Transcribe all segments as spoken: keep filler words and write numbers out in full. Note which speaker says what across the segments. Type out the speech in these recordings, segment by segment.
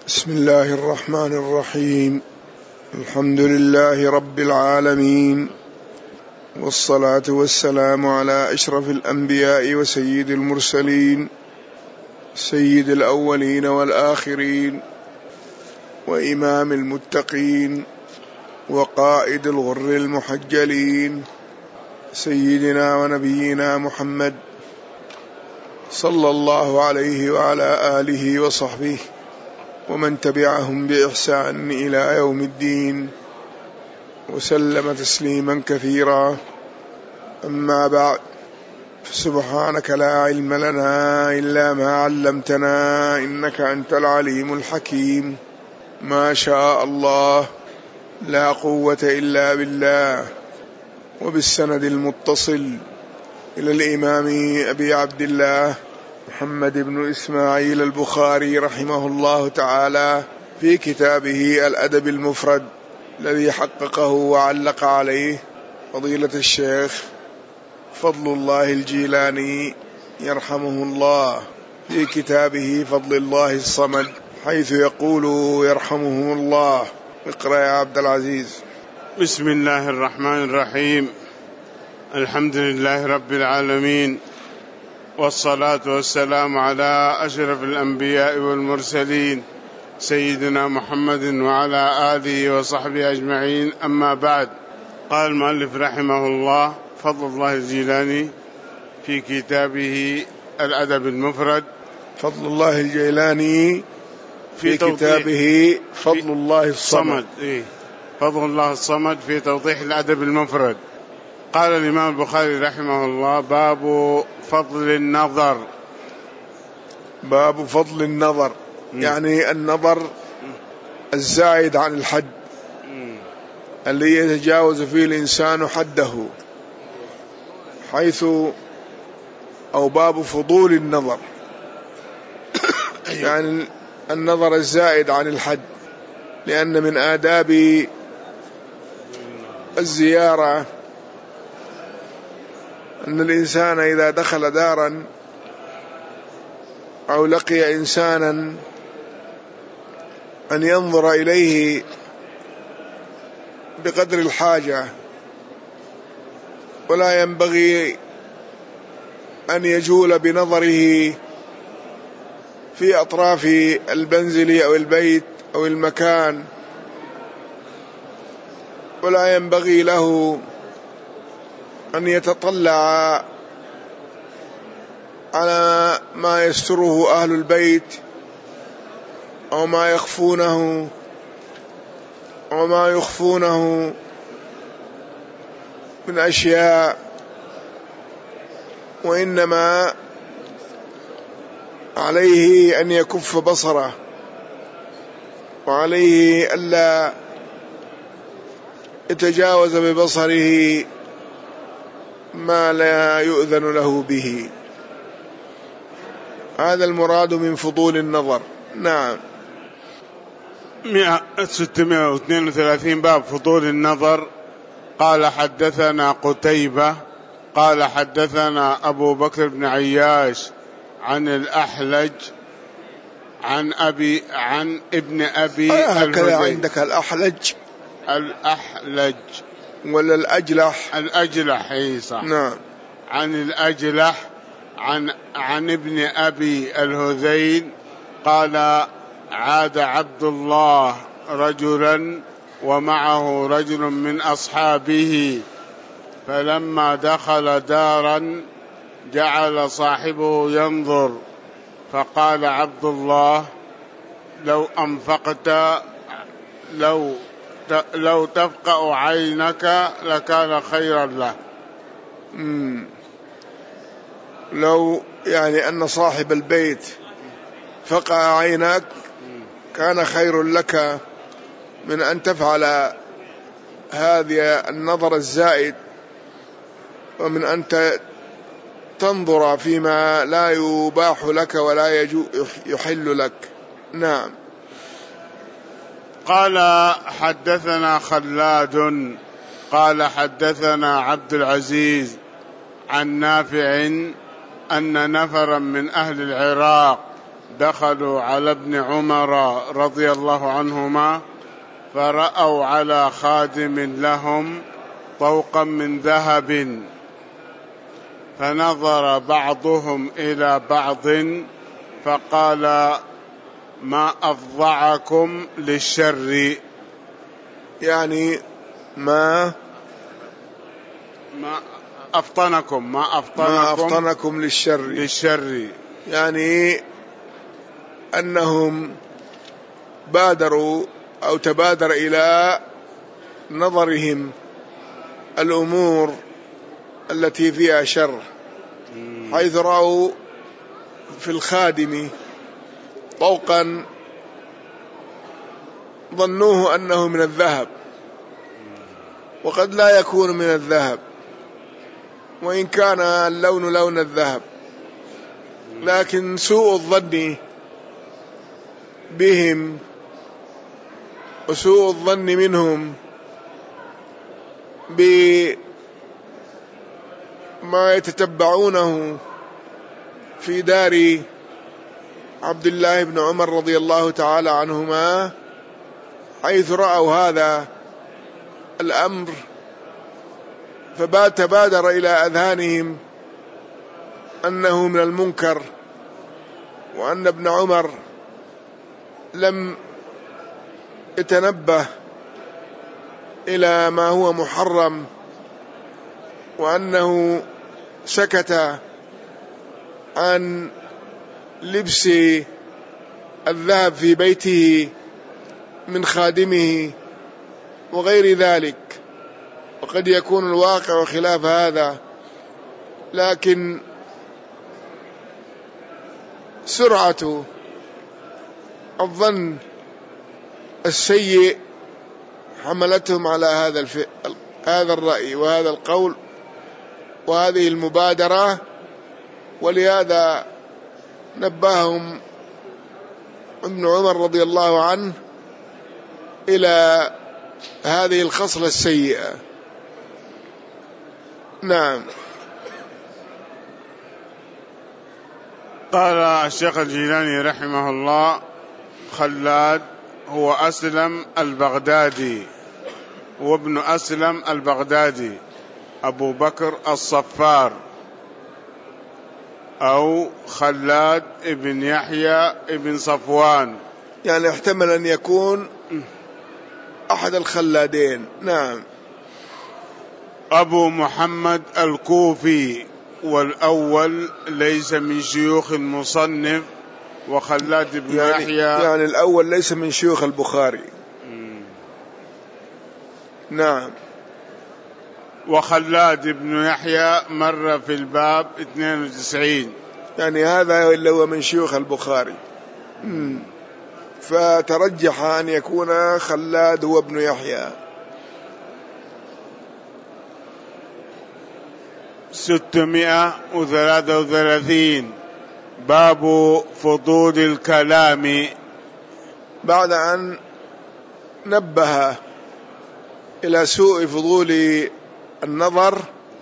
Speaker 1: بسم الله الرحمن الرحيم. الحمد لله رب العالمين، والصلاة والسلام على أشرف الأنبياء وسيد المرسلين، سيد الأولين والآخرين، وإمام المتقين، وقائد الغر المحجلين، سيدنا ونبينا محمد صلى الله عليه وعلى آله وصحبه ومن تبعهم بإحسان إلى يوم الدين، وسلم تسليما كثيرا. أما بعد، فسبحانك لا علم لنا إلا ما علمتنا إنك أنت العليم الحكيم. ما شاء الله، لا قوة إلا بالله. وبالسند المتصل إلى الإمام أبي عبد الله محمد بن إسماعيل البخاري رحمه الله تعالى في كتابه الأدب المفرد الذي حققه وعلق عليه فضيلة الشيخ فضل الله الجيلاني يرحمه الله في كتابه فضل الله الصمد، حيث يقول يرحمه الله. اقرأ يا عبد العزيز.
Speaker 2: بسم الله الرحمن الرحيم. الحمد لله رب العالمين، والصلاة والسلام على أشرف الأنبياء والمرسلين سيدنا محمد وعلى آله وصحبه أجمعين. أما بعد، قال المؤلف رحمه الله فضل الله الجيلاني في كتابه الأدب المفرد.
Speaker 1: فضل الله الجيلاني في, في كتابه فضل الله الصمد.
Speaker 2: إيه؟ فضل الله الصمد في توضيح الأدب المفرد. قال الإمام البخاري رحمه الله: باب فضل النظر.
Speaker 1: باب فضل النظر م. يعني النظر الزائد عن الحد، م. اللي يتجاوز فيه الإنسان حده، حيث أو باب فضول النظر يعني النظر الزائد عن الحد، لأن من آداب الزيارة أن الإنسان إذا دخل دارا أو لقي إنسانا أن ينظر إليه بقدر الحاجة، ولا ينبغي أن يجول بنظره في أطراف المنزل أو البيت أو المكان، ولا ينبغي له أن يتطلع على ما يستره أهل البيت أو ما يخفونه أو ما يخفونه من أشياء، وإنما عليه أن يكف بصره، وعليه ألا يتجاوز ببصره ما لا يؤذن له به. هذا المراد من فضول النظر. نعم.
Speaker 2: ستمائة واثنين وثلاثين باب فضول النظر. قال حدثنا قتيبة قال حدثنا أبو بكر بن عياش عن الأحلج عن أبي عن ابن أبي
Speaker 1: هكذا عندك الأحلج
Speaker 2: الأحلج
Speaker 1: ولا الأجلح؟
Speaker 2: الأجلح، أي صح.
Speaker 1: نعم.
Speaker 2: عن الأجلح عن عن ابن أبي الهذيل قال: عاد عبد الله رجلا ومعه رجل من أصحابه، فلما دخل دارا جعل صاحبه ينظر، فقال عبد الله: لو أنفقت لو لو تفقأ عينك لكان خيرا له.
Speaker 1: مم. لو يعني أن صاحب البيت فقأ عينك كان خير لك من أن تفعل هذا النظر الزائد، ومن أن تنظر فيما لا يباح لك ولا يحل لك. نعم.
Speaker 2: قال حدثنا خلاد قال حدثنا عبد العزيز عن نافع أن نفرا من أهل العراق دخلوا على ابن عمر رضي الله عنهما فرأوا على خادم لهم طوقا من ذهب، فنظر بعضهم إلى بعض فقال: ما أفضعكم للشر؟
Speaker 1: يعني ما
Speaker 2: ما أفطنكم ما أفطنكم,
Speaker 1: ما أفطنكم للشر
Speaker 2: للشر
Speaker 1: يعني أنهم بادروا أو تبادر إلى نظرهم الأمور التي فيها شر، حيث رأوا في الخادم طوقا ظنوه أنه من الذهب، وقد لا يكون من الذهب وإن كان اللون لون الذهب، لكن سوء الظن بهم وسوء الظن منهم بما يتتبعونه في دار عبد الله بن عمر رضي الله تعالى عنهما، حيث رأوا هذا الأمر فتبادر إلى أذهانهم أنه من المنكر، وأن ابن عمر لم يتنبه إلى ما هو محرم، وأنه سكت عن لبس الذهب في بيته من خادمه وغير ذلك، وقد يكون الواقع خلاف هذا، لكن سرعة الظن السيء حملتهم على هذا الف... هذا الرأي وهذا القول وهذه المبادرة، ولهذا نبههم ابن عمر رضي الله عنه إلى هذه الخصلة السيئة. نعم.
Speaker 2: قال الشيخ الجيلاني رحمه الله: خلاد هو أسلم البغدادي، وابن أسلم البغدادي أبو بكر الصفار، أو خلاد ابن يحيى ابن صفوان،
Speaker 1: يعني احتمل أن يكون أحد الخلادين. نعم.
Speaker 2: أبو محمد الكوفي، والأول ليس من شيوخ المصنف، وخلاد بن
Speaker 1: يعني
Speaker 2: يحيى
Speaker 1: يعني الأول ليس من شيوخ البخاري. مم. نعم.
Speaker 2: وخلاد بن يحيى مر في الباب اثنين وتسعين،
Speaker 1: يعني هذا اللي هو من شيوخ البخاري. مم. فترجح أن يكون خلاد هو ابن يحيى.
Speaker 2: ستمائة وثلاثة وثلاثين. باب فضول الكلام.
Speaker 1: بعد أن نبه إلى سوء فضول النظر،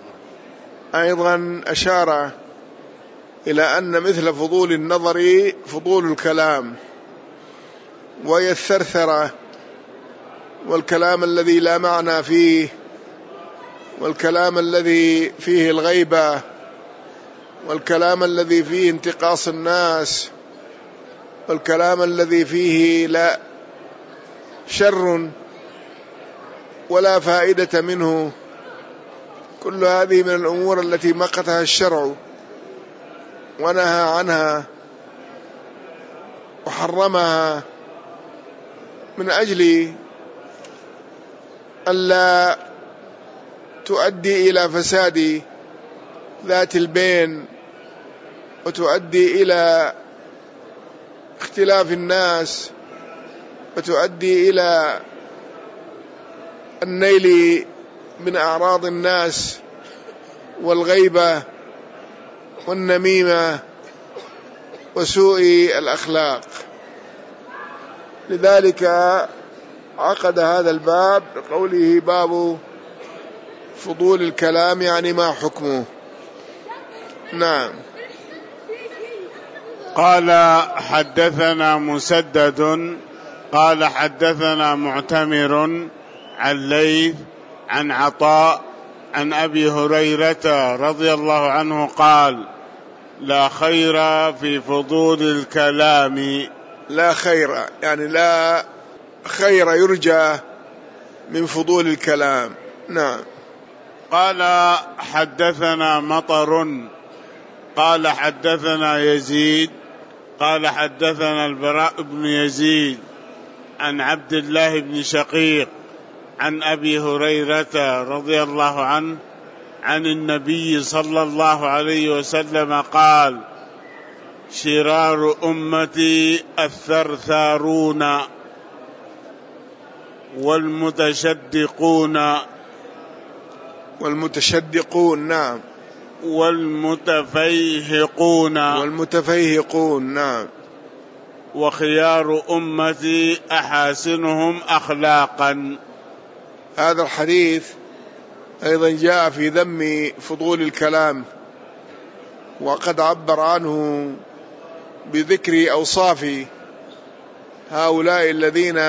Speaker 1: أيضا أشار إلى أن مثل فضول النظر فضول الكلام، وهي الثرثرة والكلام الذي لا معنى فيه، والكلام الذي فيه الغيبة، والكلام الذي فيه انتقاص الناس، والكلام الذي فيه لا شر ولا فائدة منه. كل هذه من الأمور التي مقتها الشرع ونهى عنها وحرمها من أجل ألا تؤدي إلى فساد ذات البين، وتؤدي إلى اختلاف الناس، وتؤدي إلى النيل من أعراض الناس والغيبة والنميمة وسوء الأخلاق. لذلك عقد هذا الباب بقوله: باب فضول الكلام، يعني ما حكمه. نعم.
Speaker 2: قال حدثنا مسدد قال حدثنا معتمر عن ليث عن عطاء عن أبي هريرة رضي الله عنه قال لا خير في فضول الكلام.
Speaker 1: لا خير يعني لا خير يرجى من فضول الكلام. نعم.
Speaker 2: قال حدثنا مطر قال حدثنا يزيد قال حدثنا البراء بن يزيد عن عبد الله بن شقيق عن أبي هريرة رضي الله عنه عن النبي صلى الله عليه وسلم قال شرار أمتي الثرثارون والمتشدقون
Speaker 1: والمتشدقون نعم
Speaker 2: والمتفيهقون
Speaker 1: والمتفيهقون نعم
Speaker 2: وخيار أمتي أحاسنهم أخلاقا.
Speaker 1: هذا الحديث أيضا جاء في ذم فضول الكلام، وقد عبر عنه بذكر أوصاف هؤلاء الذين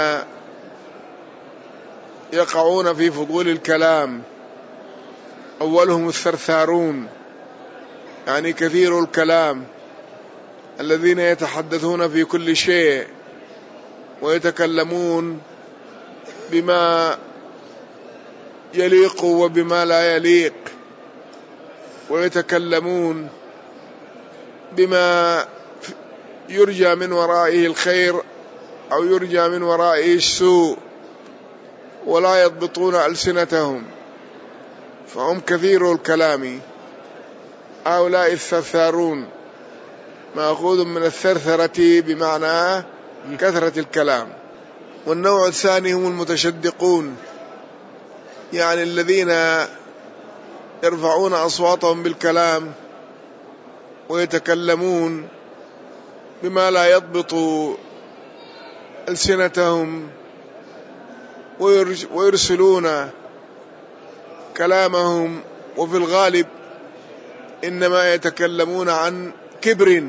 Speaker 1: يقعون في فضول الكلام. أولهم الثرثارون يعني كثير الكلام الذين يتحدثون في كل شيء ويتكلمون بما يليق وبما لا يليق، ويتكلمون بما يرجى من ورائه الخير أو يرجى من ورائه السوء، ولا يضبطون ألسنتهم، فهم كثير الكلام. هؤلاء الثرثارون مأخوذ من الثرثرة بمعنى كثرة الكلام. والنوع الثاني هم المتشدقون يعني الذين يرفعون أصواتهم بالكلام ويتكلمون بما لا يضبط ألسنتهم ويرسلون كلامهم، وفي الغالب إنما يتكلمون عن كبر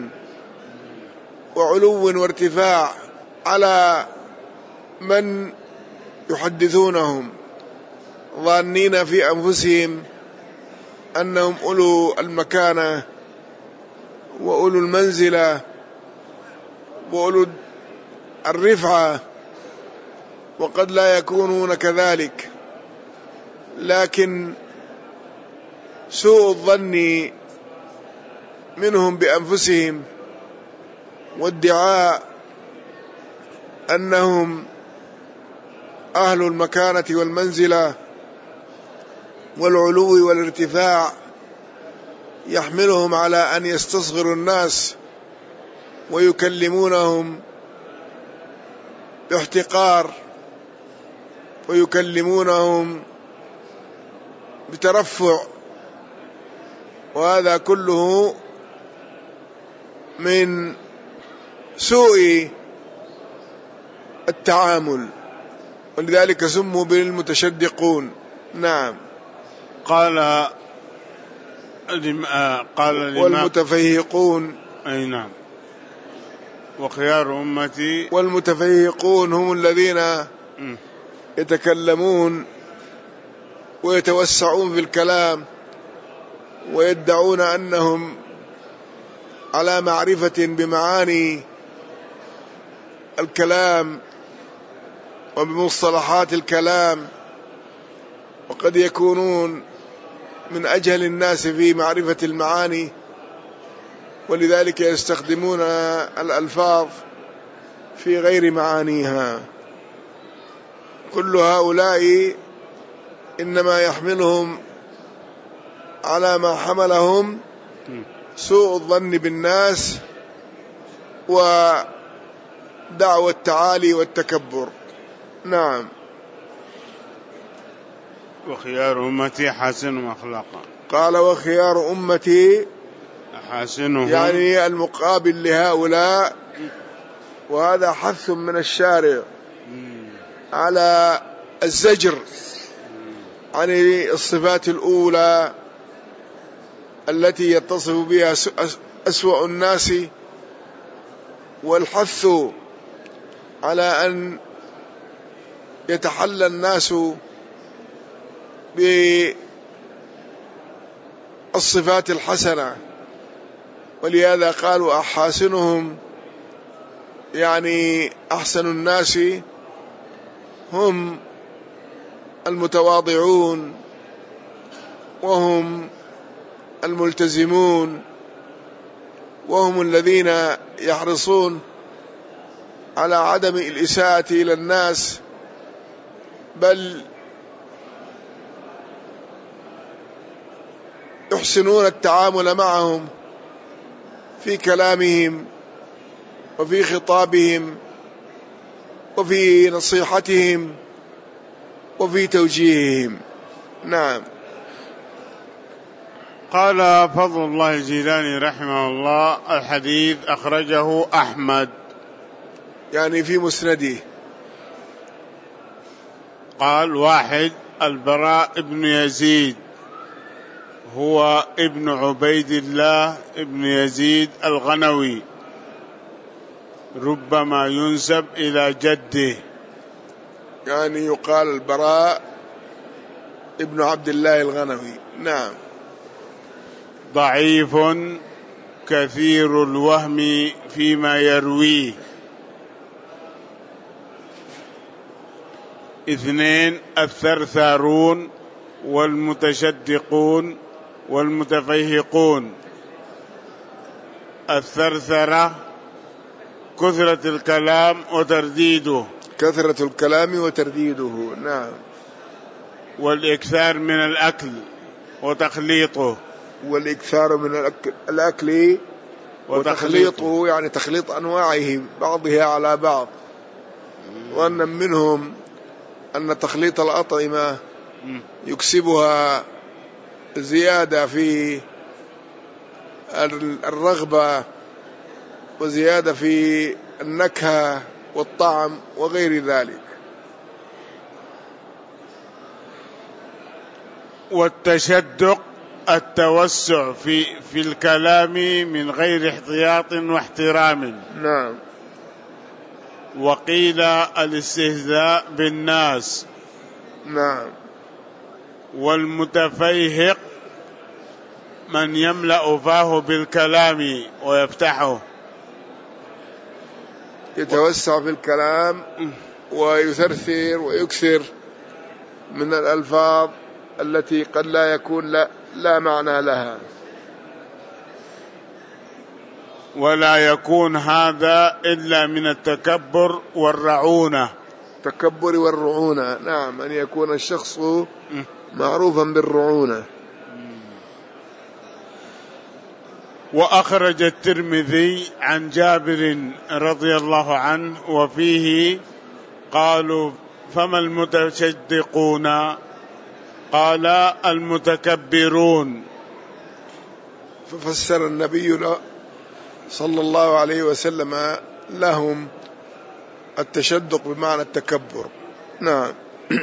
Speaker 1: وعلو وارتفاع على من يحدثونهم، ظانين في أنفسهم أنهم أولو المكانة وأولو المنزلة وأولو الرفعة، وقد لا يكونون كذلك. لكن سوء الظن منهم بأنفسهم وادعاء أنهم أهل المكانة والمنزلة والعلو والارتفاع يحملهم على أن يستصغروا الناس ويكلمونهم باحتقار ويكلمونهم بترفع، وهذا كله من سوء التعامل، ولذلك سموا بالمتشدقون. نعم.
Speaker 2: قال قال
Speaker 1: والمتفيهقون
Speaker 2: أي نعم. وخيار أمتي
Speaker 1: والمتفيهقون هم الذين يتكلمون ويتوسعون في الكلام ويدعون أنهم على معرفة بمعاني الكلام وبمصطلحات الكلام، وقد يكونون من أجهل الناس في معرفة المعاني، ولذلك يستخدمون الألفاظ في غير معانيها. كل هؤلاء إنما يحملهم على ما حملهم سوء الظن بالناس ودعوى التعالي والتكبر. نعم.
Speaker 2: وخيار أمتي حاسنهم أخلاقا.
Speaker 1: قال وخيار أمتي
Speaker 2: حاسنهم
Speaker 1: يعني المقابل لهؤلاء، وهذا حث من الشارع على الزجر عن الصفات الأولى التي يتصف بها أسوأ الناس والحث على أن يتحلى الناس بالصفات الحسنة، ولهذا قالوا أحاسنهم يعني أحسن الناس هم المتواضعون وهم الملتزمون وهم الذين يحرصون على عدم الإساءة إلى الناس، بل يحسنون التعامل معهم في كلامهم وفي خطابهم وفي نصيحتهم وفي توجيههم. نعم.
Speaker 2: قال فضل الله الجيلاني رحمه الله: الحديث أخرجه أحمد
Speaker 1: يعني في مسنده.
Speaker 2: قال: واحد، البراء بن يزيد هو ابن عبيد الله ابن يزيد الغنوي، ربما ينسب إلى جده،
Speaker 1: يعني يقال البراء ابن عبد الله الغنوي. نعم.
Speaker 2: ضعيف كثير الوهم فيما يرويه. اثنين، الثرثارون والمتشدقون والمتفيهقون. الثرثرة كثرة الكلام وترديده،
Speaker 1: كثرة الكلام وترديده. نعم.
Speaker 2: والإكثار من الأكل وتخليطه.
Speaker 1: والإكثار من الأكل, الأكل وتخليطه، يعني تخليط أنواعه بعضها على بعض. وأن منهم أن تخليط الأطعمة يكسبها زيادة في الرغبة وزيادة في النكهة والطعم وغير ذلك.
Speaker 2: والتشدق التوسع في في الكلام من غير احتياط واحترام.
Speaker 1: نعم.
Speaker 2: وقيل الاستهزاء بالناس.
Speaker 1: نعم.
Speaker 2: والمتفيهق من يملأ فاه بالكلام ويفتحه،
Speaker 1: يتوسع في الكلام ويثرثر ويكثر من الألفاظ التي قد لا يكون لا, لا معنى لها.
Speaker 2: ولا يكون هذا إلا من التكبر والرعونة.
Speaker 1: التكبر والرعونة. نعم، أن يكون الشخص معروفا بالرعونة.
Speaker 2: وأخرج الترمذي عن جابر رضي الله عنه وفيه قالوا: فما المتشدقون؟ قال: المتكبرون.
Speaker 1: ففسر النبي صلى الله عليه وسلم لهم التشدق بمعنى التكبر. نعم.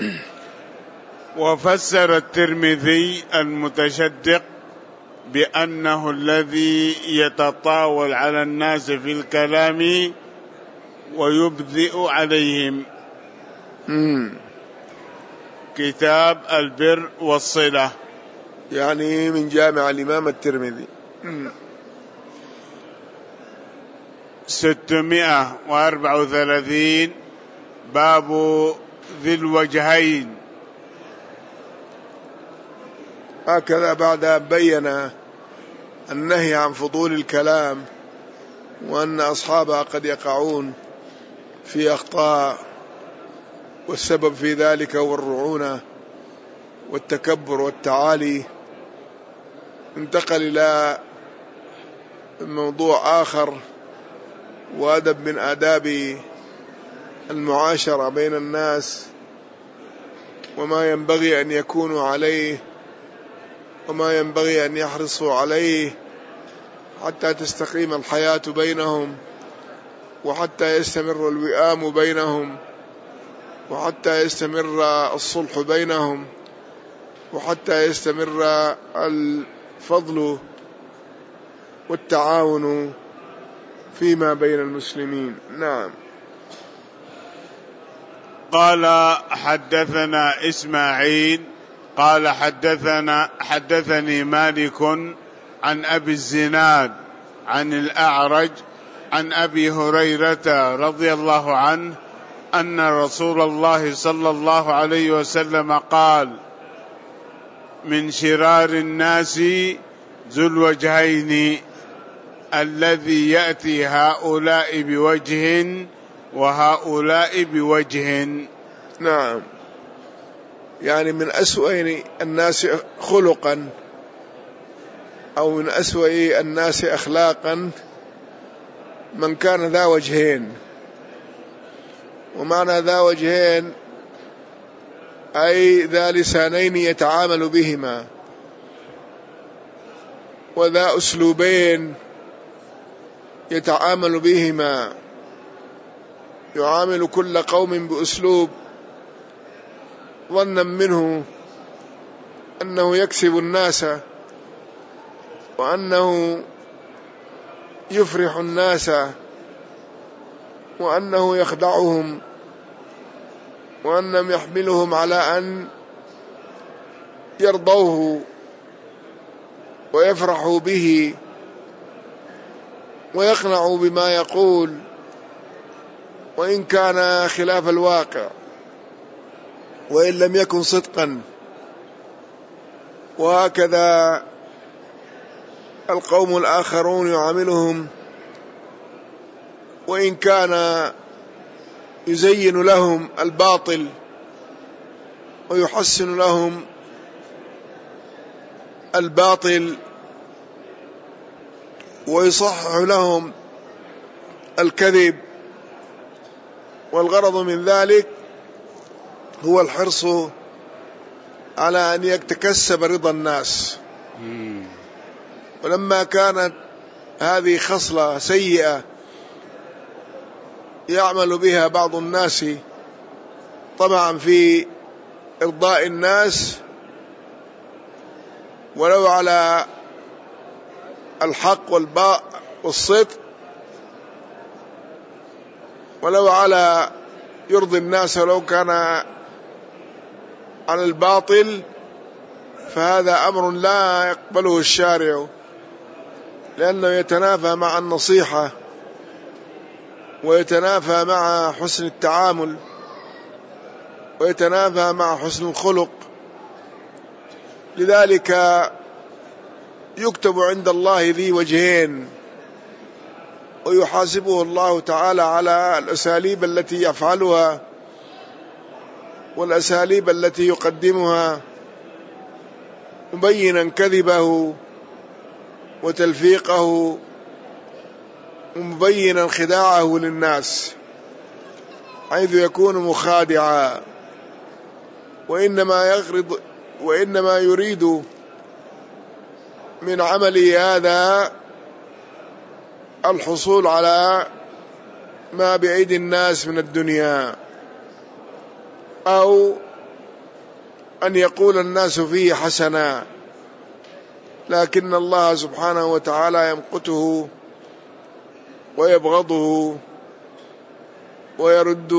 Speaker 2: وفسر الترمذي المتشدق بأنه الذي يتطاول على الناس في الكلام ويبذئ عليهم.
Speaker 1: مم.
Speaker 2: كتاب البر والصلة،
Speaker 1: يعني من جامع الإمام الترمذي. مم.
Speaker 2: ستمائة وأربعة وثلاثين، باب ذي الوجهين.
Speaker 1: هكذا بعد أن بين النهي عن فضول الكلام وأن أصحابها قد يقعون في أخطاء، والسبب في ذلك هو الرعونة والتكبر والتعالي، انتقل إلى موضوع آخر وأدب من آداب المعاشرة بين الناس، وما ينبغي أن يكونوا عليه وما ينبغي أن يحرصوا عليه حتى تستقيم الحياة بينهم، وحتى يستمر الوئام بينهم، وحتى يستمر الصلح بينهم، وحتى يستمر الفضل والتعاون فيما بين المسلمين. نعم.
Speaker 2: قال حدثنا إسماعيل قال حدثنا حدثني مالك عن أبي الزناد عن الأعرج عن أبي هريرة رضي الله عنه أن رسول الله صلى الله عليه وسلم قال: من شرار الناس ذو الوجهين الذي يأتي هؤلاء بوجه وهؤلاء بوجه.
Speaker 1: نعم، يعني من أسوأ الناس خلقا أو من أسوأ الناس أخلاقا من كان ذا وجهين. ومعنى ذا وجهين أي ذا لسانين يتعامل بهما، وذا أسلوبين يتعامل بهما، يعامل كل قوم بأسلوب ظنا منه أنه يكسب الناس وأنه يفرح الناس وأنه يخدعهم وأنهم يحملهم على أن يرضوه ويفرحوا به ويقنعوا بما يقول وإن كان خلاف الواقع وإن لم يكن صدقا. وهكذا القوم الآخرون يعاملهم وإن كان يزين لهم الباطل ويحسن لهم الباطل ويصحح لهم الكذب، والغرض من ذلك هو الحرص على أن يتكسب رضا الناس. ولما كانت هذه خصلة سيئة يعمل بها بعض الناس طمعا في إرضاء الناس ولو على الحق والباء والصدق، ولو على يرضي الناس ولو كان عن الباطل، فهذا أمر لا يقبله الشارع، لأنه يتنافى مع النصيحة ويتنافى مع حسن التعامل ويتنافى مع حسن الخلق. لذلك يكتب عند الله ذي وجهين، ويحاسبه الله تعالى على الأساليب التي يفعلها والأساليب التي يقدمها، مبينا كذبه وتلفيقه ومبينا خداعه للناس حيث يكون مخادعا، وإنما يغرض وإنما يريد من عمله هذا الحصول على ما بأيدي الناس من الدنيا، أو أن يقول الناس فيه حسنا، لكن الله سبحانه وتعالى يمقته ويبغضه ويرد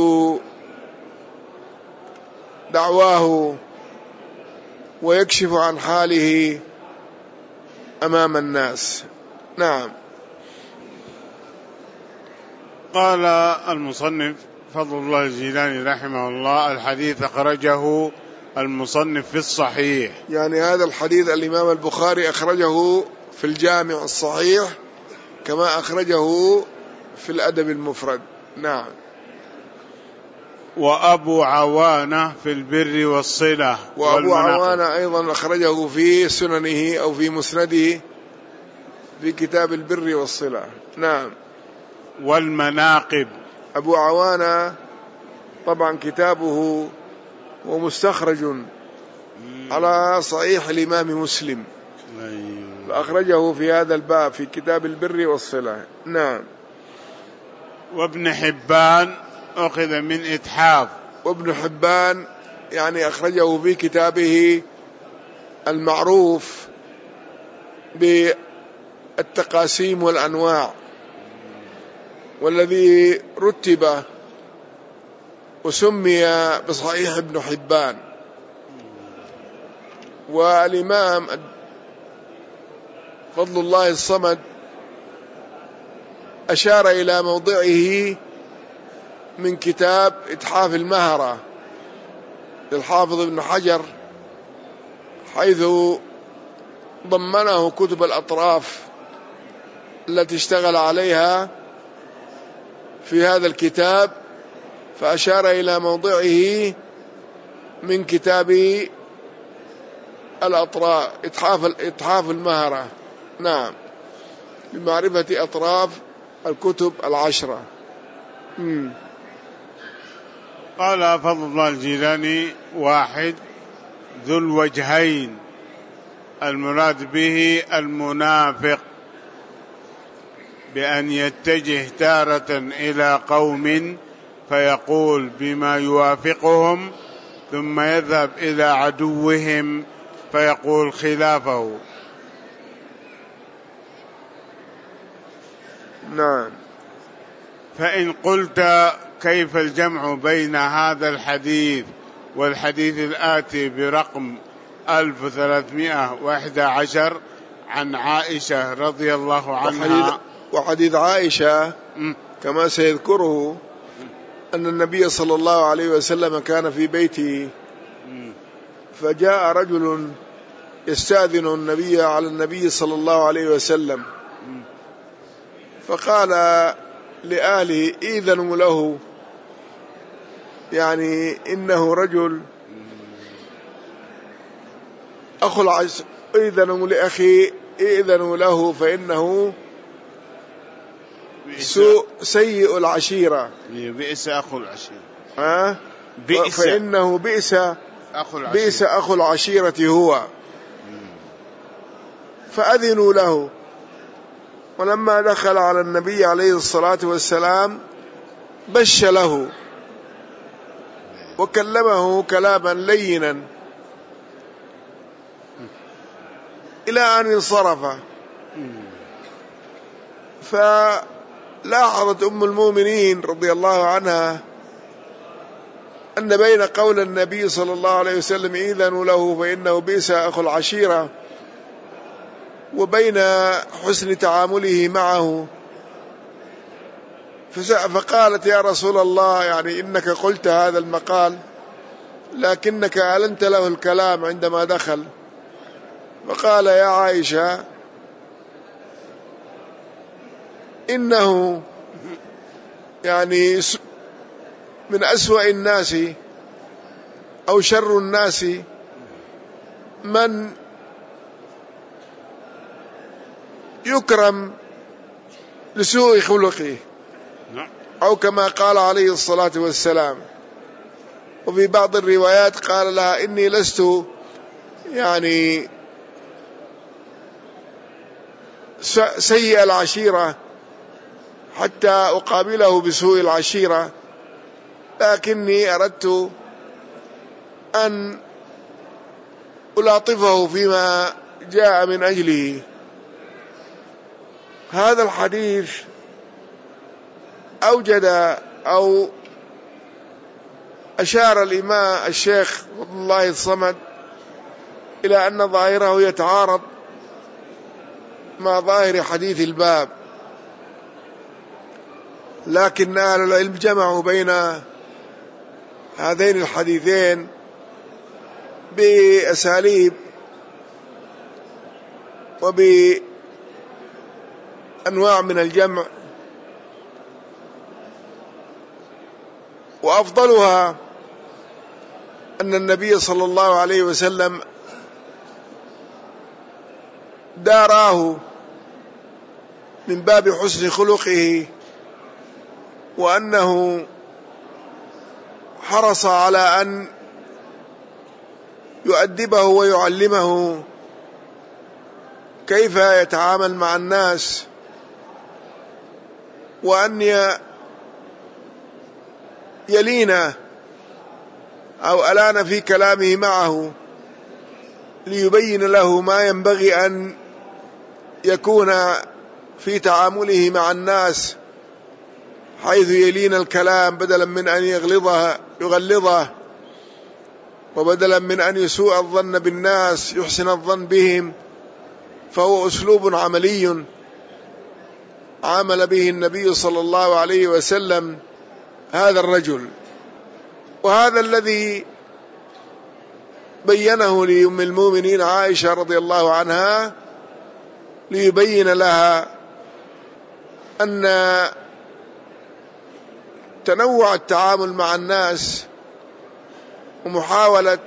Speaker 1: دعواه ويكشف عن حاله أمام الناس. نعم.
Speaker 2: قال المصنف فضل الله الجيلاني رحمه الله: الحديث أخرجه المصنف في الصحيح.
Speaker 1: يعني هذا الحديث الإمام البخاري أخرجه في الجامع الصحيح كما أخرجه في الأدب المفرد. نعم.
Speaker 2: وأبو عوانة في البر والصلة.
Speaker 1: وأبو عوانة أيضا أخرجه في سننه أو في مسنده في كتاب البر والصلة. نعم.
Speaker 2: والمناقب.
Speaker 1: أبو عوانة طبعا كتابه ومستخرج على صحيح الإمام مسلم، فأخرجه في هذا الباب في كتاب البر والصلة. نعم.
Speaker 2: وابن حبان أخذ من إتحاف.
Speaker 1: وابن حبان يعني أخرجه في كتابه المعروف بالتقاسيم والأنواع، والذي رتب وسمي بصحيح ابن حبان. والإمام فضل الله الصمد أشار إلى موضعه من كتاب إتحاف المهرة للحافظ ابن حجر، حيث ضمنه كتب الأطراف التي اشتغل عليها في هذا الكتاب، فأشار إلى موضعه من كتاب الأطراف إتحاف إتحاف المهرة، نعم، بمعرفة أطراف الكتب العشرة. مم.
Speaker 2: قال فضل الله الجيلاني: واحد، ذو الوجهين، المراد به المنافق، بأن يتجه تارة إلى قوم فيقول بما يوافقهم، ثم يذهب إلى عدوهم فيقول خلافه.
Speaker 1: نعم.
Speaker 2: فإن قلت كيف الجمع بين هذا الحديث والحديث الآتي برقم ألف وثلاثمائة وإحدى عشر عن عائشة رضي الله عنها،
Speaker 1: وحديث عائشة كما سيذكره أن النبي صلى الله عليه وسلم كان في بيته، فجاء رجل يستأذن النبي على النبي صلى الله عليه وسلم، فقال لأهله: إذنوا له، يعني إنه رجل أخو العز، إذنوا لأخي، إذنوا له فإنه سوء سيء العشيرة،
Speaker 2: بئس أخو العشيرة،
Speaker 1: ها؟ بئس، فإنه بئس
Speaker 2: أخو العشيرة،
Speaker 1: بئس أخو العشيرة هو. فأذنوا له، ولما دخل على النبي عليه الصلاة والسلام بش له وكلمه كلاما لينا إلى أن انصرف. فلاحظت أم المؤمنين رضي الله عنها أن بين قول النبي صلى الله عليه وسلم إذن له فإنه بئس أخو العشيرة وبين حسن تعامله معه، فقالت: يا رسول الله، يعني إنك قلت هذا المقال لكنك أعلنت له الكلام عندما دخل. فقال: يا عائشة، إنه يعني من أسوأ الناس أو شر الناس من يكرم لسوء خلقه، أو كما قال عليه الصلاة والسلام. وفي بعض الروايات قال لها: إني لست يعني سيء العشيرة حتى أقابله بسوء العشيرة، لكني أردت أن ألاطفه فيما جاء من أجله. هذا الحديث أوجد أو أشار الإمام الشيخ فضل الله الصمد إلى أن ظاهره يتعارض مع ظاهر حديث الباب، لكن أهل العلم جمعوا بين هذين الحديثين بأساليب وبأنواع من الجمع، وأفضلها أن النبي صلى الله عليه وسلم داراه من باب حسن خلقه، وأنه حرص على أن يؤدبه ويعلمه كيف يتعامل مع الناس، وأن يلين أو ألان في كلامه معه ليبين له ما ينبغي أن يكون في تعامله مع الناس حيث يلين الكلام بدلا من أن يغلظه يغلظه، وبدلا من أن يسوء الظن بالناس يحسن الظن بهم، فهو أسلوب عملي عامل به النبي صلى الله عليه وسلم هذا الرجل. وهذا الذي بينه لأم المؤمنين عائشة رضي الله عنها ليبين لها أن تنوع التعامل مع الناس ومحاولة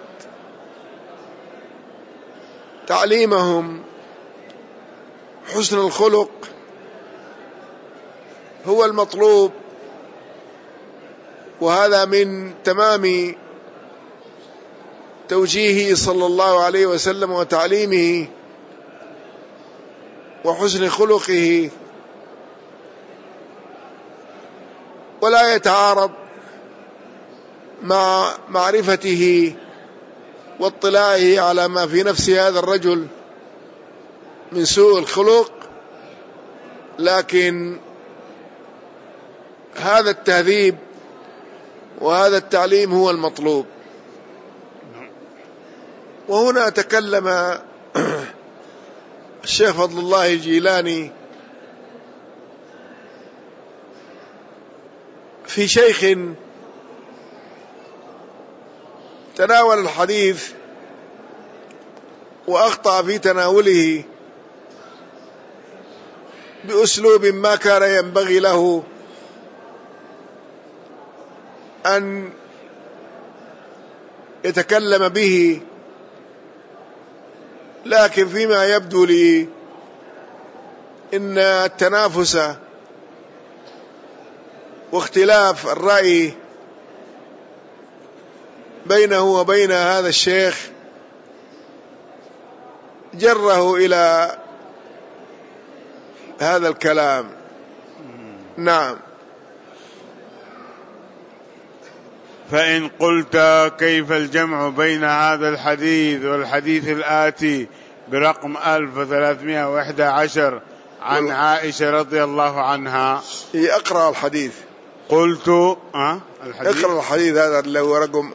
Speaker 1: تعليمهم حسن الخلق هو المطلوب، وهذا من تمام توجيهه صلى الله عليه وسلم وتعليمه وحسن خلقه، ولا يتعارض مع معرفته واطلاعه على ما في نفس هذا الرجل من سوء الخلق، لكن هذا التهذيب وهذا التعليم هو المطلوب. وهنا تكلم الشيخ فضل الله الجيلاني في شيخ تناول الحديث وأخطأ في تناوله بأسلوب ما كان ينبغي له أن يتكلم به، لكن فيما يبدو لي إن التنافس واختلاف الرأي بينه وبين هذا الشيخ جره إلى هذا الكلام. نعم.
Speaker 2: فإن قلت كيف الجمع بين هذا الحديث والحديث الآتي برقم ألف وثلاثمائة وأحد عشر عن عائشة رضي الله عنها؟
Speaker 1: هي أقرأ الحديث.
Speaker 2: قلت أه الحديث
Speaker 1: اقرأ الحديث هذا اللي هو رقم.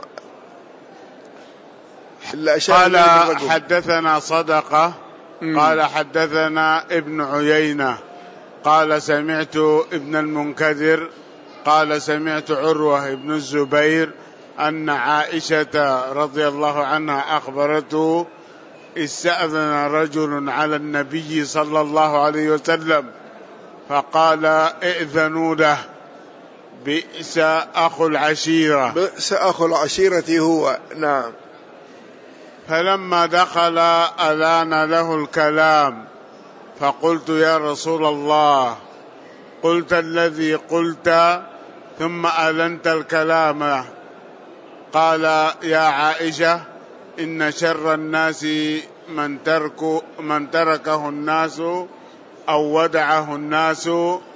Speaker 2: قال حدثنا صدقة م. قال حدثنا ابن عيينة قال سمعت ابن المنكدر قال سمعت عروة ابن الزبير أن عائشة رضي الله عنها أخبرته استأذن رجل على النبي صلى الله عليه وسلم فقال ائذنوا له بئس أخو العشيرة.
Speaker 1: بئس أخو العشيرة هو. نعم.
Speaker 2: فلما دخل أذان له الكلام فقلت يا رسول الله قلت الذي قلت ثم أذنت الكلام. قال يا عائشة إن شر الناس من, ترك من تركه الناس أو ودعه الناس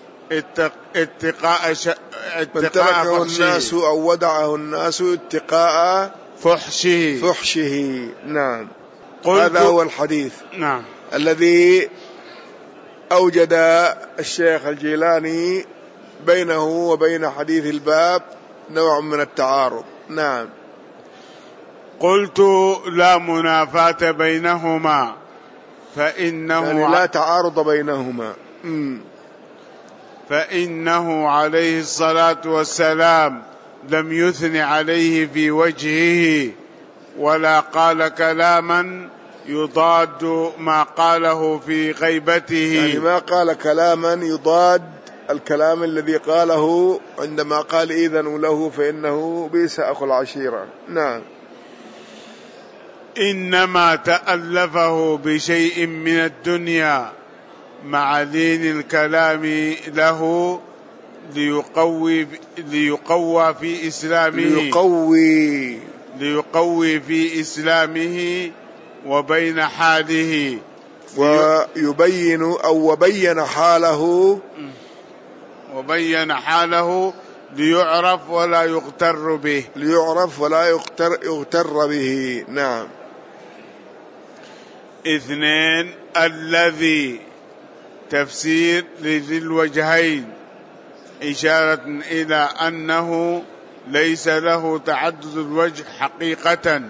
Speaker 2: اتقاء ش...
Speaker 1: من تركه الناس أو ودعه الناس اتقاء
Speaker 2: فحشه
Speaker 1: فحشه. نعم. هذا هو الحديث.
Speaker 2: نعم.
Speaker 1: الذي أوجد الشيخ الجيلاني بينه وبين حديث الباب نوع من التعارض. نعم.
Speaker 2: قلت لا منافاة بينهما فإنه
Speaker 1: يعني لا تعارض بينهما. م.
Speaker 2: فإنه عليه الصلاة والسلام لم يثن عليه في وجهه ولا قال كلاما يضاد ما قاله في غيبته،
Speaker 1: يعني ما قال كلاما يضاد الكلام الذي قاله عندما قال إذن له فإنه بئس أخو العشيرة. نعم.
Speaker 2: إنما تألفه بشيء من الدنيا مع لين الكلام له ليقوي ليقوى في إسلامه
Speaker 1: ليقوي
Speaker 2: ليقوي في إسلامه وبين حاله
Speaker 1: ويبين أو وبين حاله
Speaker 2: وبين حاله ليعرف ولا يغتر به
Speaker 1: ليعرف ولا يغتر, يغتر به. نعم.
Speaker 2: اثنين الذي تفسير لذي الوجهين إشارة إلى أنه ليس له تعدد الوجه حقيقة،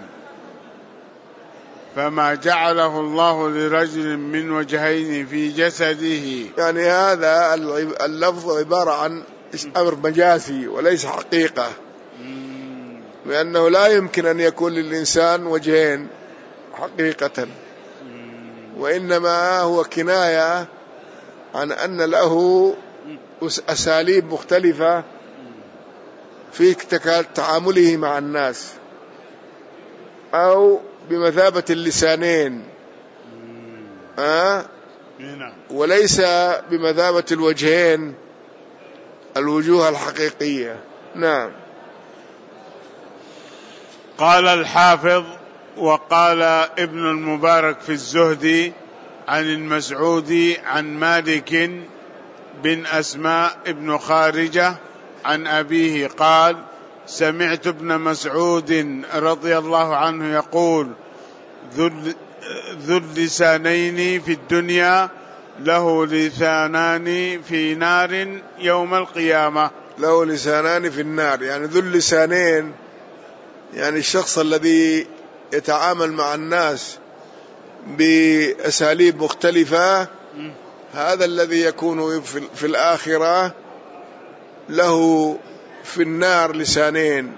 Speaker 2: فما جعله الله لرجل من وجهين في جسده.
Speaker 1: يعني هذا اللفظ عبارة عن أمر مجازي وليس حقيقة، لأنه لا يمكن أن يكون للإنسان وجهين حقيقة، وإنما هو كناية عن أن له أساليب مختلفة في تعامله مع الناس، أو بمثابة اللسانين، أه؟ وليس بمثابة الوجهين، الوجوه الحقيقية. نعم.
Speaker 2: قال الحافظ: وقال ابن المبارك في الزهد عن المسعودي عن مالك بن أسماء بن خارجة عن أبيه قال: سمعت ابن مسعود رضي الله عنه يقول: ذو اللسانين في الدنيا له لسانان في نار يوم القيامة.
Speaker 1: له لسانان في النار، يعني ذو اللسانين يعني الشخص الذي يتعامل مع الناس بأساليب مختلفة، هذا الذي يكون في الآخرة له في النار لسانين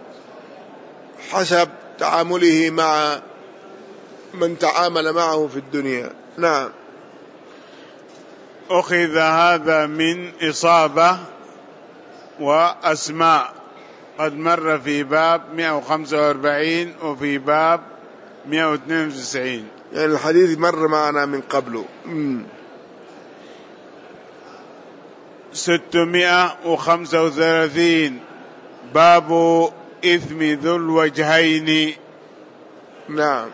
Speaker 1: حسب تعامله مع من تعامل معه في الدنيا. نعم.
Speaker 2: أخذ هذا من إصابة وأسماء، قد مر في باب مئة وخمسة وأربعين وفي باب مئة واثنين وتسعين،
Speaker 1: يعني الحديث مر معنا من قبله.
Speaker 2: ستمائة وخمسة وثلاثين باب إثم ذو الوجهين.
Speaker 1: نعم.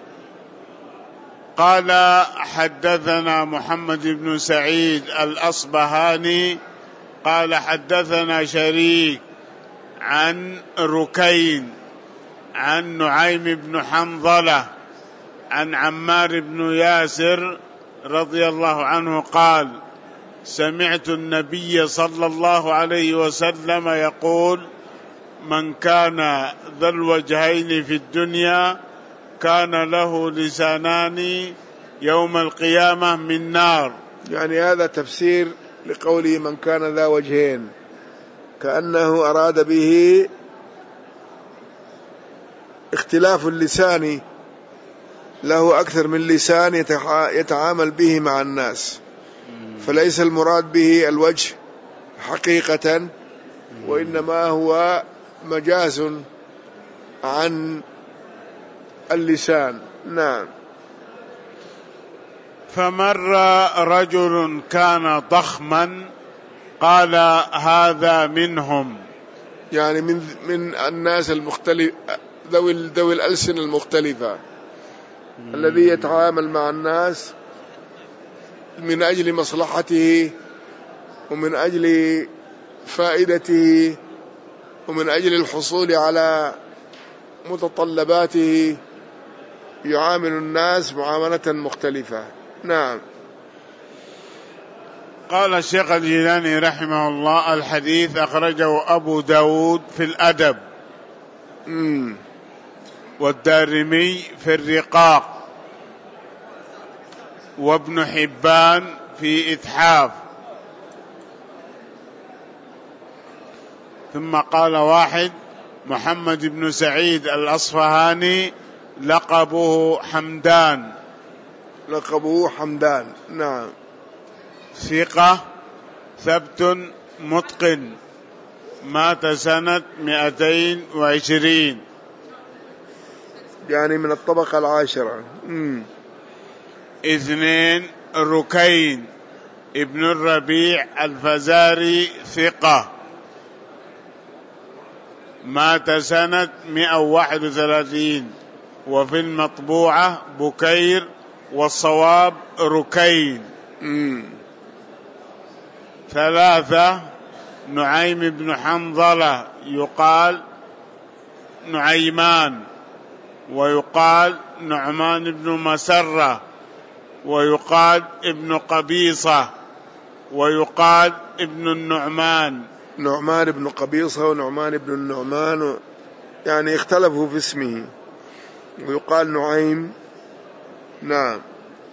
Speaker 2: قال: حدثنا محمد بن سعيد الأصبهاني قال حدثنا شريك عن ركين عن نعيم بن حنظلة عن عمار بن ياسر رضي الله عنه قال: سمعت النبي صلى الله عليه وسلم يقول: من كان ذا الوجهين في الدنيا كان له لسانان يوم القيامة من نار.
Speaker 1: يعني هذا تفسير لقوله من كان ذا وجهين، كأنه أراد به اختلاف اللسان، له أكثر من لسان يتعامل به مع الناس، فليس المراد به الوجه حقيقة، وإنما هو مجاز عن اللسان. نعم.
Speaker 2: فمر رجل كان ضخما قال: هذا منهم،
Speaker 1: يعني من من الناس المختلف ذوي ذوي الألسن المختلفة، الذي يتعامل مع الناس من أجل مصلحته ومن أجل فائدته ومن أجل الحصول على متطلباته، يعامل الناس معاملة مختلفة. نعم.
Speaker 2: قال الشيخ الجيلاني رحمه الله: الحديث أخرجه أبو داود في الأدب
Speaker 1: مم.
Speaker 2: والدارمي في الرقاق وابن حبان في إتحاف. ثم قال واحد: محمد بن سعيد الأصفهاني لقبه حمدان.
Speaker 1: لقبه حمدان. نعم.
Speaker 2: ثقة ثبت متقن، مات سنة مئتين وعشرين،
Speaker 1: يعني من الطبقة العاشرة. مم.
Speaker 2: اثنين: ركين ابن الربيع الفزاري ثقة، مات سنة مئة وواحد وثلاثين، وفي المطبوعة بكير والصواب ركين.
Speaker 1: مم.
Speaker 2: ثلاثة: نعيم بن حنظلة يقال نعيمان، ويقال نعمان بن مسرة، ويقال ابن قبيصة، ويقال ابن النعمان.
Speaker 1: نعمان بن قبيصة ونعمان بن النعمان، يعني اختلفوا في اسمه، ويقال نعيم. نعم.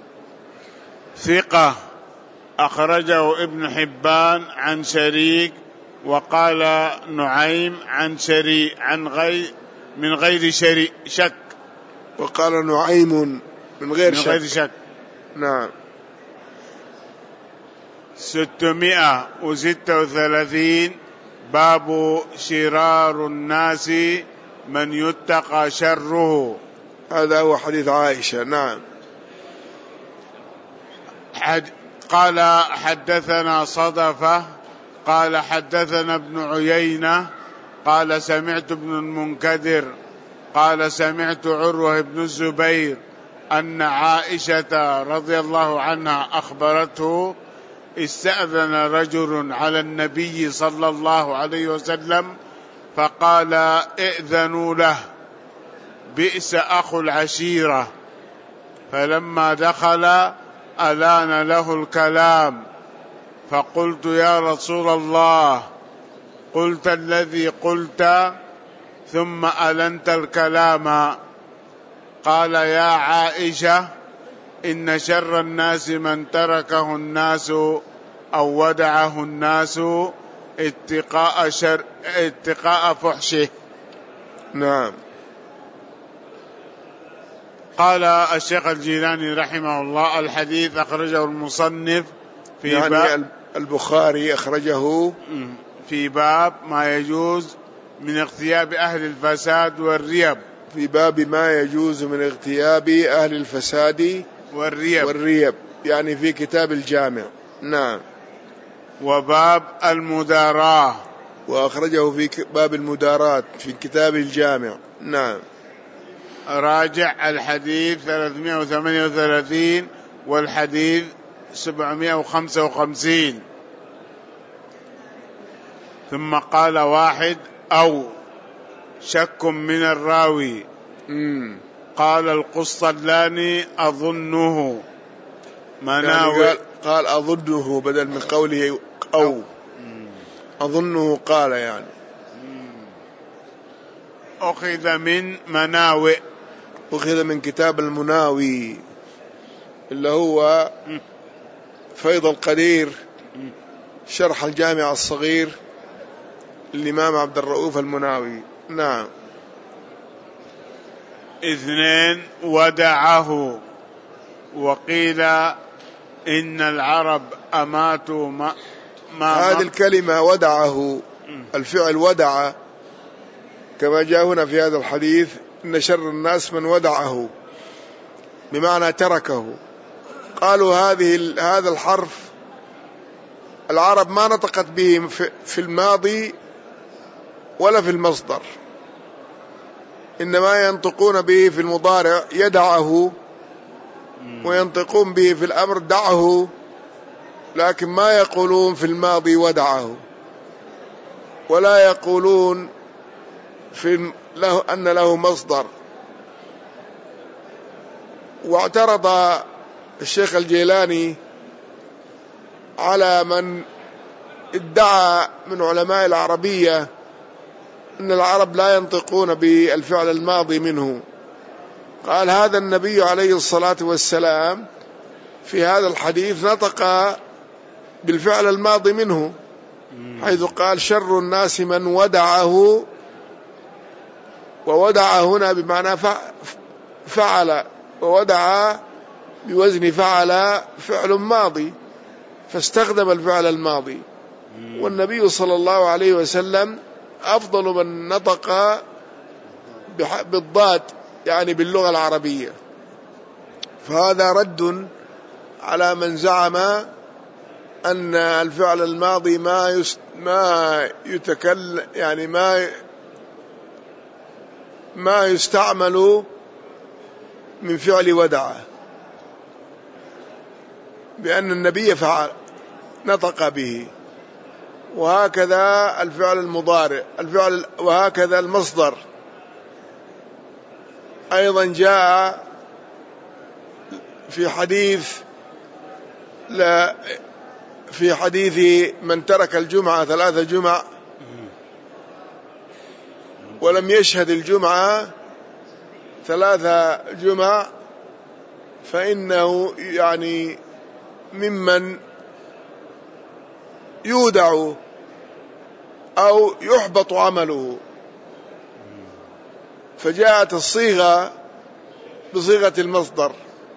Speaker 2: ثقة أخرجه ابن حبان عن شريك، وقال نعيم عن شريك عن غير من غير شريك شك،
Speaker 1: وقال نعيم من غير
Speaker 2: من
Speaker 1: شك.
Speaker 2: غير شك.
Speaker 1: نعم.
Speaker 2: ستمائة وستة وثلاثين باب شرار الناس من يتقى شره.
Speaker 1: هذا هو حديث عائشة. نعم.
Speaker 2: حد قال حدثنا صدفة قال حدثنا ابن عيينة قال سمعت ابن المنكدر قال سمعت عروة بن الزبير أن عائشة رضي الله عنها أخبرته استأذن رجل على النبي صلى الله عليه وسلم فقال ائذنوا له بئس أخو العشيرة، فلما دخل ألان له الكلام فقلت يا رسول الله قلت الذي قلت ثم ألنت الكلام. قال يا عائشة إن شر الناس من تركه الناس أو ودعه الناس اتقاء, شر اتقاء فحشه.
Speaker 1: نعم.
Speaker 2: قال الشيخ الجيلاني رحمه الله الحديث أخرجه المصنف في
Speaker 1: يعني
Speaker 2: باب
Speaker 1: البخاري أخرجه
Speaker 2: في باب ما يجوز من اغتياب أهل الفساد والريب،
Speaker 1: في باب ما يجوز من اغتياب أهل الفساد
Speaker 2: والريب,
Speaker 1: والريب يعني في كتاب الجامع. نعم.
Speaker 2: وباب المداراة،
Speaker 1: وأخرجه في باب المداراة في كتاب الجامع. نعم.
Speaker 2: راجع الحديث ثلاثمائة وثمانية وثلاثين والحديث سبعمائة وخمسة وخمسين. ثم قال واحد أو شك من الراوي
Speaker 1: مم.
Speaker 2: قال القسطلاني أظنه مناوي،
Speaker 1: يعني قال, قال أظنه بدل من قوله أو, أو. أظنه قال يعني
Speaker 2: أخذ من مناوي،
Speaker 1: أخذ من كتاب المناوي اللي هو فيض القدير شرح الجامع الصغير الإمام عبد الرؤوف المناوي. نعم.
Speaker 2: اثنين ودعه، وقيل إن العرب أماتوا ما, ما
Speaker 1: هذه الكلمة ودعه، الفعل ودع كما جاء هنا في هذا الحديث إن شر الناس من ودعه بمعنى تركه. قالوا هذه هذا الحرف العرب ما نطقت به في الماضي ولا في المصدر، إنما ينطقون به في المضارع يدعه، وينطقون به في الأمر دعه، لكن ما يقولون في الماضي ودعه، ولا يقولون في له أن له مصدر. واعترض الشيخ الجيلاني على من ادعى من علماء العربية أن العرب لا ينطقون بالفعل الماضي منه. قال هذا النبي عليه الصلاة والسلام في هذا الحديث نطق بالفعل الماضي منه، حيث قال شر الناس من ودعه، وودع هنا بمعنى فعل، وودع بوزن فعل فعل ماضي، فاستخدم الفعل الماضي. والنبي صلى الله عليه وسلم أفضل من نطق بالضاد يعني باللغة العربية. فهذا رد على من زعم أن الفعل الماضي ما يست ما يتكلم يعني ما ما يستعمل من فعل ودعه، بأن النبي فعل نطق به. وهكذا الفعل المضارع الفعل وهكذا المصدر أيضا جاء في حديث لا في حديث من ترك الجمعة ثلاث جمع ولم يشهد الجمعة ثلاث جمع فإنه يعني ممن يودع أو يحبط عمله. فجاءت الصيغة بصيغة المصدر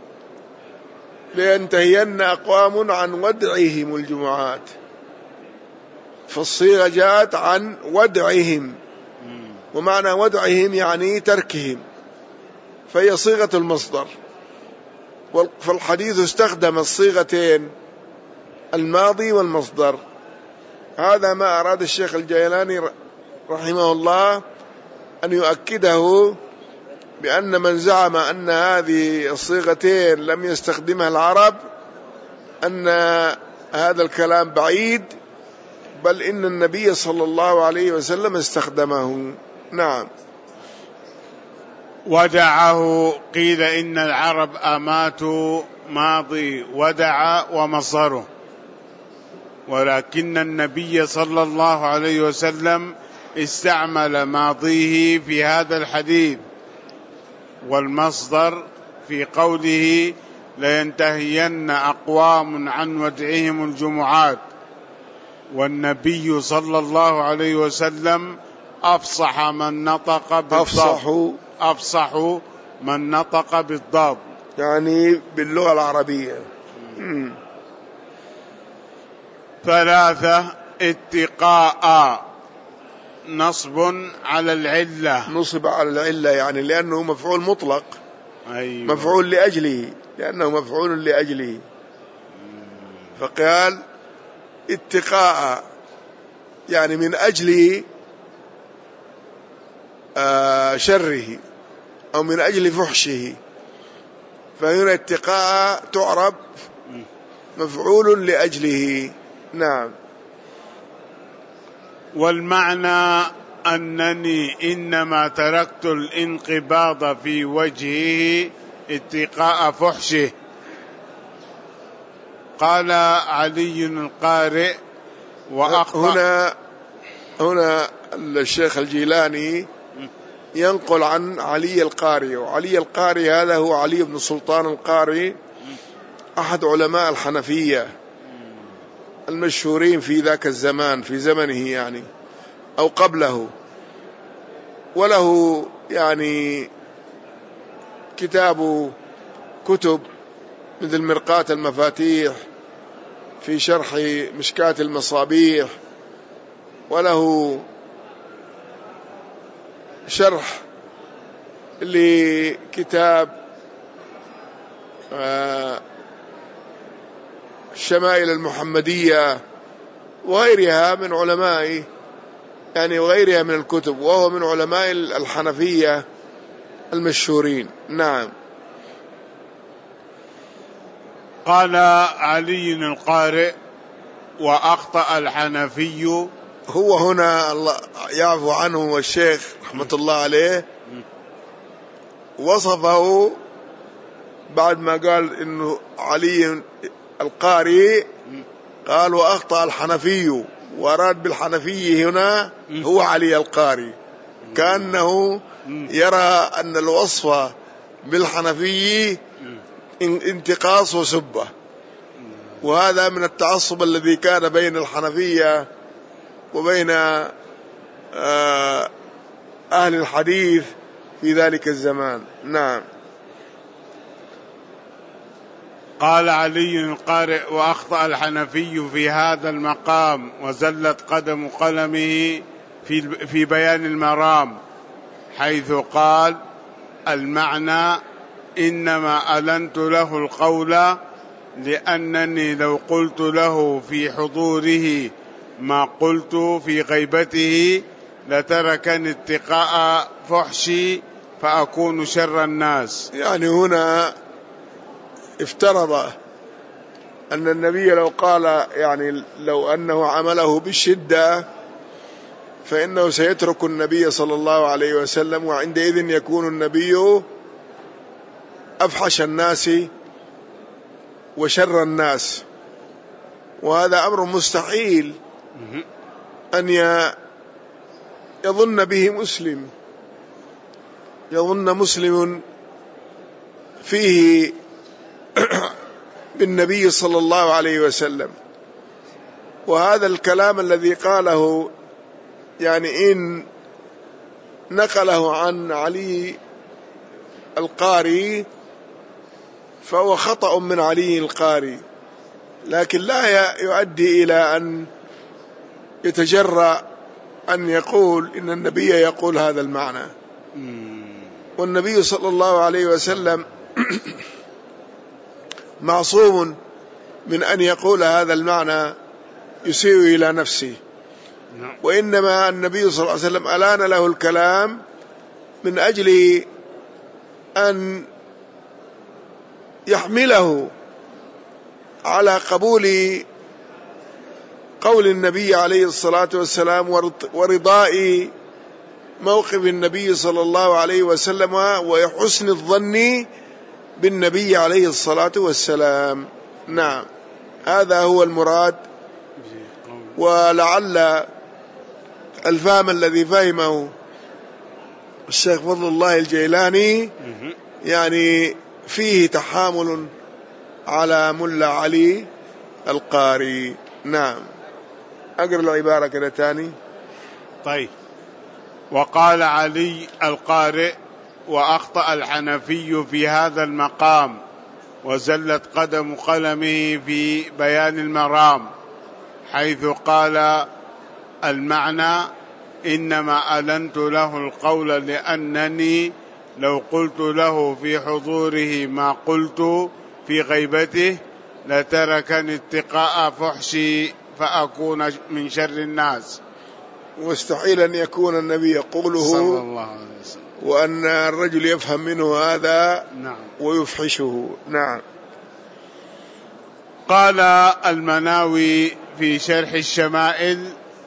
Speaker 1: لينتهين أقوام عن ودعهم الجمعات، فالصيغة جاءت عن ودعهم، ومعنى ودعهم يعني تركهم، فهي صيغة المصدر. فالحديث استخدم الصيغتين الماضي والمصدر. هذا ما أراد الشيخ الجيلاني رحمه الله أن يؤكده، بأن من زعم أن هذه الصيغتين لم يستخدمها العرب أن هذا الكلام بعيد، بل إن النبي صلى الله عليه وسلم استخدمه. نعم.
Speaker 2: ودعه قيل إن العرب أماتوا ماضي ودع ومصدره، ولكن النبي صلى الله عليه وسلم استعمل ماضيه في هذا الحديث، والمصدر في قوله لينتهين أقوام عن ودعهم الجمعات. والنبي صلى الله عليه وسلم أفصح من نطق بالضاد، أفصح من نطق بالضاد
Speaker 1: يعني باللغة العربية.
Speaker 2: ثلاثة اتقاء، نصب على العلة،
Speaker 1: نصب على العلة يعني لأنه مفعول مطلق.
Speaker 2: أيوة.
Speaker 1: مفعول لأجله، لأنه مفعول لأجله، فقال اتقاء يعني من أجل آه شره أو من أجل فحشه، فهنا اتقاء تعرب مفعول لأجله. نعم.
Speaker 2: والمعنى أنني إنما تركت الانقباض في وجهه اتقاء فحشه. قال علي القارئ وأخطأ.
Speaker 1: هنا هنا الشيخ الجيلاني ينقل عن علي القاري، وعلي القاري هذا هو علي بن سلطان القاري، أحد علماء الحنفية المشهورين في ذاك الزمان، في زمنه يعني أو قبله، وله يعني كتاب كتب مثل مرقاة المفاتيح في شرح مشكاة المصابيح، وله شرح لكتاب الشمائل المحمدية وغيرها من علماء يعني وغيرها من الكتب، وهو من علماء الحنفية المشهورين. نعم.
Speaker 2: قال علي القارئ وأخطأ الحنفي.
Speaker 1: هو هنا الله يعفو عنه والشيخ رحمة الله عليه وصفه بعد ما قال إنه علي القاري، قال وأخطأ الحنفي، وأراد بالحنفي هنا هو علي القاري، كأنه يرى أن الوصف بالحنفي انتقاص وسبة، وهذا من التعصب الذي كان بين الحنفية وبين أهل الحديث في ذلك الزمان. نعم.
Speaker 2: قال علي القارئ وأخطأ الحنفي في هذا المقام، وزلت قدم قلمه في في بيان المرام، حيث قال المعنى إنما ألنت له القول لأنني لو قلت له في حضوره ما قلت في غيبته لتركني اتقاء فحشي فأكون شر الناس.
Speaker 1: يعني هنا افترض أن النبي لو قال يعني لو أنه عمله بالشدة فإنه سيترك النبي صلى الله عليه وسلم، وعندئذ يكون النبي أفحش الناس وشر الناس، وهذا أمر مستحيل أن يظن به مسلم، يظن مسلم فيه بالنبي صلى الله عليه وسلم. وهذا الكلام الذي قاله يعني إن نقله عن علي القاري فهو خطأ من علي القاري، لكن لا يؤدي إلى أن يتجرأ أن يقول إن النبي يقول هذا المعنى. والنبي صلى الله عليه وسلم معصوم من أن يقول هذا المعنى يسيء إلى نفسه، وإنما النبي صلى الله عليه وسلم ألان له الكلام من أجل أن يحمله على قبول قول النبي عليه الصلاة والسلام ورضاء موقف النبي صلى الله عليه وسلم وحسن الظن بالنبي عليه الصلاة والسلام. نعم، هذا هو المراد. ولعل الفهم الذي فهمه الشيخ فضل الله الجيلاني يعني فيه تحامل على ملا علي القاري. نعم، أقرأ العبارة كده تاني.
Speaker 2: طيب. وقال علي القارئ: وأخطأ الحنفي في هذا المقام وزلت قدم قلمه في بيان المرام، حيث قال المعنى: إنما ألنت له القول لأنني لو قلت له في حضوره ما قلت في غيبته لتركني اتقاء فحشي فأكون من شر الناس.
Speaker 1: واستحيل أن يكون النبي يقوله
Speaker 2: صلى الله عليه وسلم
Speaker 1: وأن الرجل يفهم منه هذا.
Speaker 2: نعم.
Speaker 1: ويفحشه. نعم.
Speaker 2: قال المناوي في شرح الشمائل: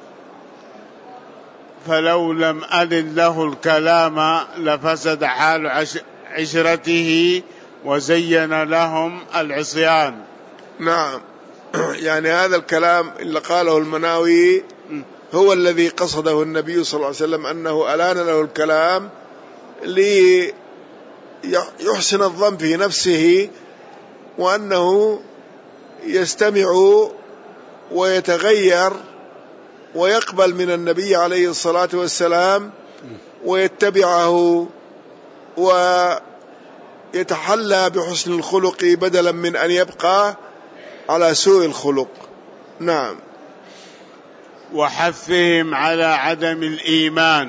Speaker 2: فلو لم ألن له الكلام لفسد حال عشرته وزين لهم العصيان.
Speaker 1: نعم، يعني هذا الكلام اللي قاله المناوي هو الذي قصده النبي صلى الله عليه وسلم، أنه ألان له الكلام ليحسن الظن في نفسه وأنه يستمع ويتغير ويقبل من النبي عليه الصلاة والسلام ويتبعه ويتحلى بحسن الخلق بدلا من أن يبقى على سوء الخلق. نعم.
Speaker 2: وحثهم على عدم الإيمان.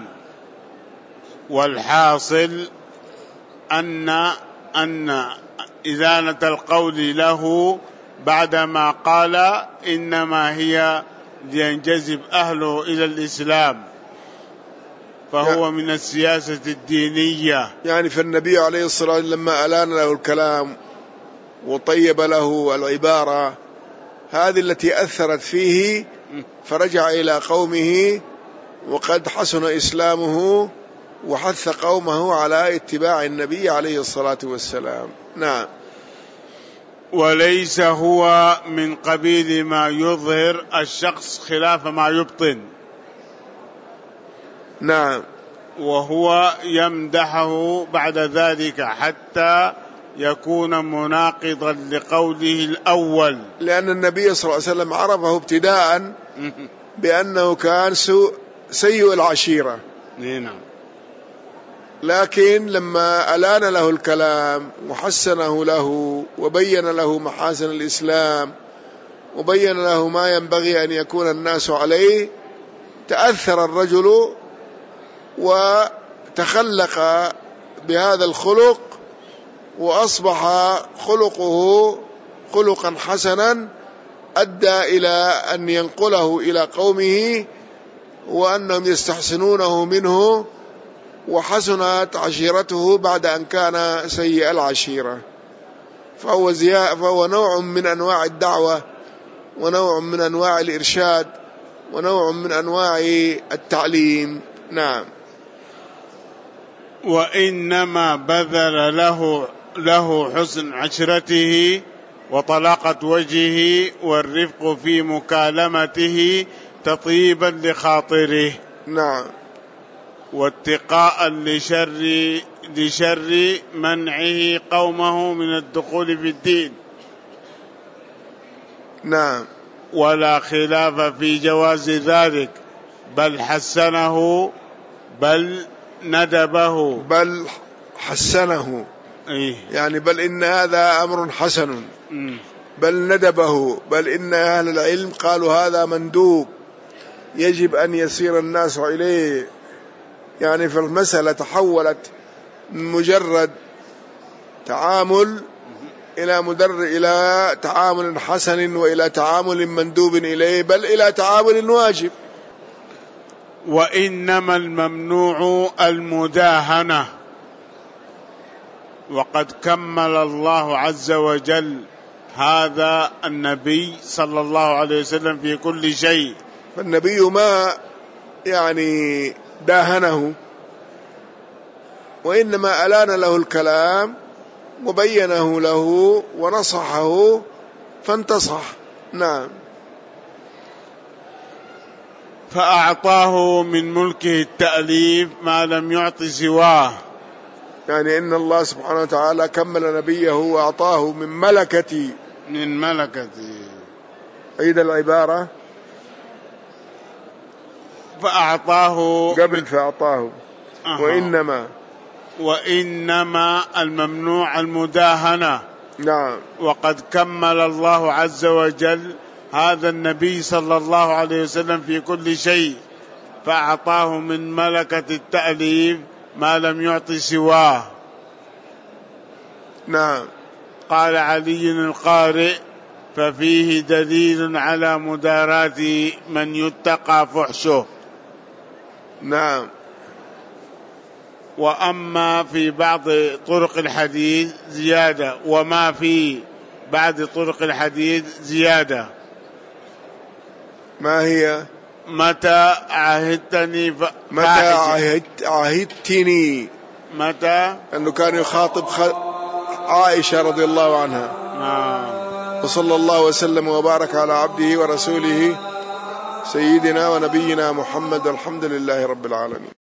Speaker 2: والحاصل أن أن إذانة القول له بعدما قال إنما هي لينجذب أهله إلى الإسلام، فهو من السياسة الدينية.
Speaker 1: يعني فالنبي عليه الصلاة والسلام لما ألان له الكلام وطيب له العبارة هذه التي أثرت فيه، فرجع إلى قومه وقد حسن إسلامه وحث قومه على اتباع النبي عليه الصلاة والسلام. نعم.
Speaker 2: وليس هو من قبيل ما يظهر الشخص خلاف ما يبطن.
Speaker 1: نعم.
Speaker 2: وهو يمدحه بعد ذلك حتى يكون مناقضا لقوله الأول،
Speaker 1: لأن النبي صلى الله عليه وسلم عرفه ابتداء بأنه كان سيء العشيرة.
Speaker 2: نعم.
Speaker 1: لكن لما ألان له الكلام وحسنه له وبين له محاسن الإسلام وبين له ما ينبغي أن يكون الناس عليه، تأثر الرجل وتخلق بهذا الخلق وأصبح خلقه خلقا حسنا أدى إلى أن ينقله إلى قومه وأنهم يستحسنونه منه، وحسنت عشيرته بعد أن كان سيء العشيرة. فهو, فهو نوع من أنواع الدعوة ونوع من أنواع الإرشاد ونوع من أنواع التعليم. نعم.
Speaker 2: وإنما بذل له له حسن عشرته وطلاقة وجهه والرفق في مكالمته تطيبا لخاطره.
Speaker 1: نعم.
Speaker 2: واتقاء لشر لشر منعه قومه من الدخول في الدين.
Speaker 1: نعم.
Speaker 2: ولا خلاف في جواز ذلك، بل حسنه بل ندبه
Speaker 1: بل حسنه
Speaker 2: إيه؟
Speaker 1: يعني بل إن هذا أمر حسن، بل ندبه، بل إن أهل العلم قالوا هذا مندوب يجب أن يسير الناس إليه. يعني في المسألة تحولت من مجرد تعامل إلى مدر إلى تعامل حسن وإلى تعامل مندوب إليه، بل إلى تعامل واجب.
Speaker 2: وإنما الممنوع المداهنة، وقد كمل الله عز وجل هذا النبي صلى الله عليه وسلم في كل شيء.
Speaker 1: فالنبي ما يعني داهنه، وإنما ألان له الكلام وبينه له ونصحه فانتصح. نعم.
Speaker 2: فأعطاه من ملكه التأليف ما لم يعط سواه.
Speaker 1: يعني إن الله سبحانه وتعالى كمل نبيه وأعطاه من ملكتي
Speaker 2: من ملكتي
Speaker 1: عيد العبارة
Speaker 2: فأعطاه
Speaker 1: قبل فأعطاه أه. وإنما
Speaker 2: وإنما الممنوع المداهنة.
Speaker 1: نعم.
Speaker 2: وقد كمل الله عز وجل هذا النبي صلى الله عليه وسلم في كل شيء، فأعطاه من ملكة التأليف ما لم يعط سواه.
Speaker 1: نعم.
Speaker 2: قال علي القارئ: ففيه دليل على مداراة من يتقى فحشه.
Speaker 1: نعم.
Speaker 2: وأما في بعض طرق الحديث زيادة، وما في بعض طرق الحديث زيادة.
Speaker 1: ما هي؟
Speaker 2: متى عهدتني ف...
Speaker 1: متى عهدت عهدتني
Speaker 2: متى
Speaker 1: أنه كان يخاطب خ... عائشة رضي الله عنها.
Speaker 2: آه.
Speaker 1: وصلى الله وسلم وبارك على عبده ورسوله سيدنا ونبينا محمد، الحمد لله رب العالمين.